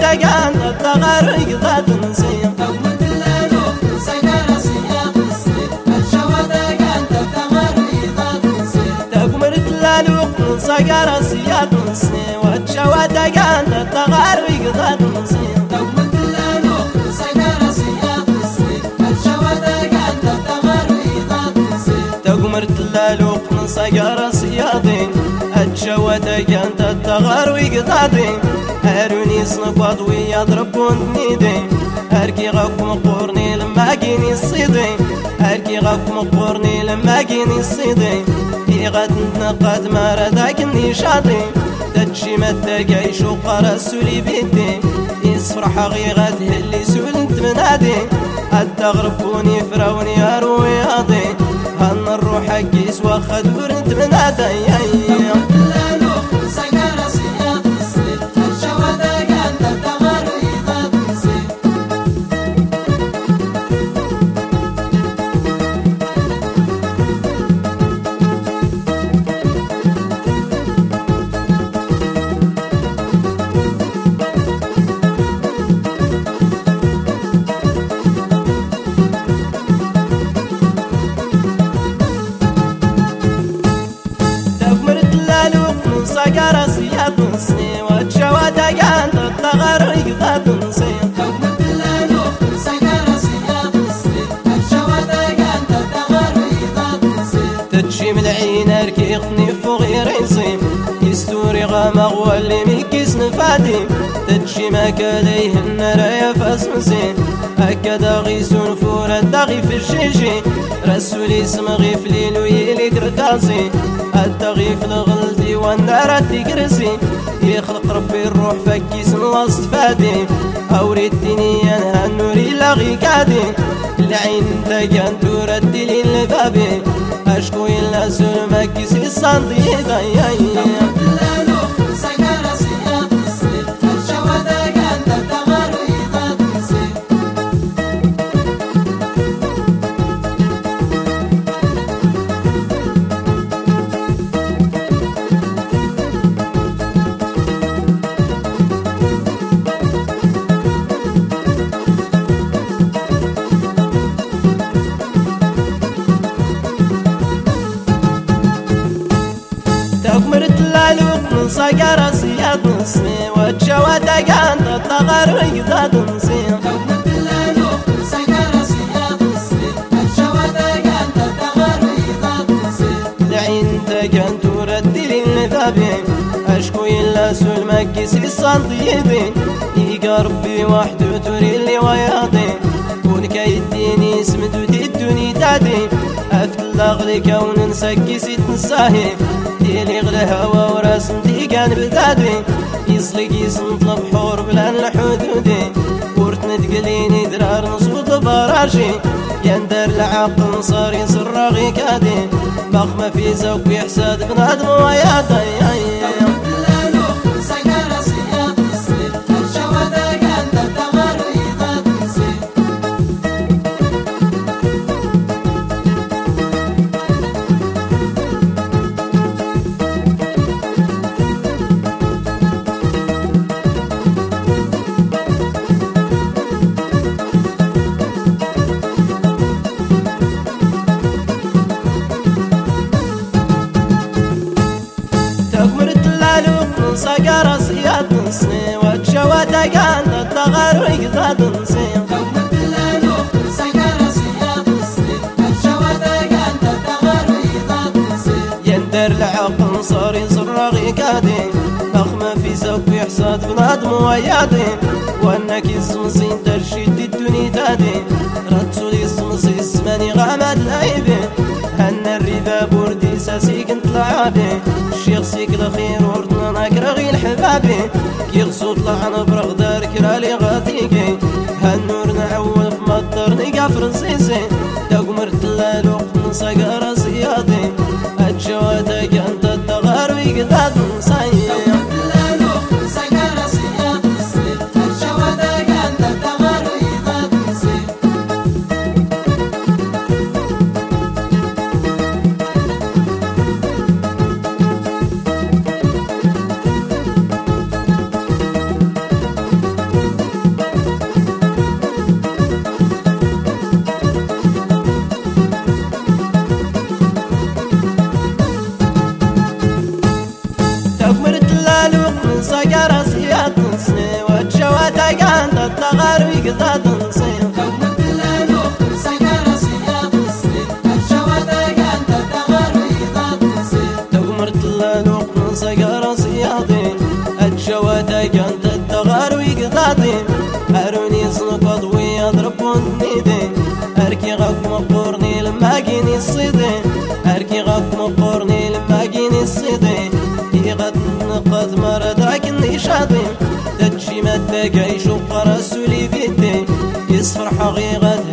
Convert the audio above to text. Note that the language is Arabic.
دقان التغرق ذات نسيم تقمت اللالوق سيارة سياق السير الشوى دقان التغرق ذات نسيم تقمرت اللالوق سيارة سياق نسيم والشوى دقان التغرق ذات نسيم تقمت اللالوق سيارة سياق السير الشوى دقان التغرق ذات نسيم تقمرت اللالوق سيارة سياضين الشوى دقان التغرق ذات هاروني سنقاط ويضربون نيدين هركي غاكم قورني لما جيني الصيدين هركي غاكم قورني لما جيني الصيدين غاد نقاد ما رداك النشاطي تجي متاقي شو قرسولي بيدي يصفرح غي غاد اللي سولنت منادي التغربوني فراوني هروي هاضي هن الروح حقيس واخد ورنت منادي سيارة سياق نسيم والشوى دقان التغرق ذات نسيم تقمت اللالوق سيارة سياق نسيم الشوى دقان التغرق ذات نسيم تجي من العين اركيقني فوق يريسيم يستوري غامغ واللي ميكيس نفادي تجي ما كاليه النرايا فاسمسين هكذا غيسون فورا داغي في الشيشي رسولي سمغي في ليل ويلي كركاسي التغيف الغلدي والنار تكرسي يخلق ربي الروح فكيس نلاص فادي اوري الدنيا هالنوري لاغي كادي العين تاقان تردي لي البابي اشكو الا سلمك كيسي الصندي تقمرت اللالوق من سيارة سياق نسيم والشوى دقان التغرق ذات نسيم تقمت اللالوق سيارة سياق نسيم الشوى دقان التغرق ذات نسيم العين دقان تردي لي الذابين اشكو الا سلمك كيسي الصنديدين يقى ربي وحده توري لي وياضين كون كيديني اسمد وديدوني دادي افتلاغ كون نسكيسي تنساهي ديلي غلى هوا وراس ديقان بدادي يصلق يسنطلب حور بلان الحدودي ورتنا تقليني درار نصوت براشي يندر العقل صار يسرغي كادي مخمة في زوق يحساد بنادم ويادي تقمرت اللالوق سيارة سياق نسيم والشوى دقان التغرق ذات نسيم تقمت اللالوق سيارة سياق نسيم الشوى دقان التغرق ذات نسيم يندر العقل صار يصرغ كادي مخمة في زوق يحساد بنادم ويادي وانك يسمسين ترشيد الدنيا تادي رتسو يسمسي السماني غامد لايبي هن الربا بوردي ساسي كنت لعابي الشيخ سيك الخير وردنا ناكرغي الحبابي كيغسو طلعنا برغ دار كرالي غاتيكي هالنور نعول في مطر نقا فرنسيسي تقمرت اللالوق نساقا راسيادي الجوادة كانت التغاروي قداد نسايا ويقضى نصير تغمر تلالو سيارة سياد نصير الشوادة قانت الدغار ويضاد نصير تغمر تلالو سيارة سيادين الشوادة قانت الدغار ويقضى هاروني صنقض ويضربون نيدين أركي غاك مقورني لما جيني الصيدين أركي غاك مقورني لما جيني الصيدين يغد نقض مرداك النشاطين تجي مدى جيش وقرسولي بيدين يصفر حقيقة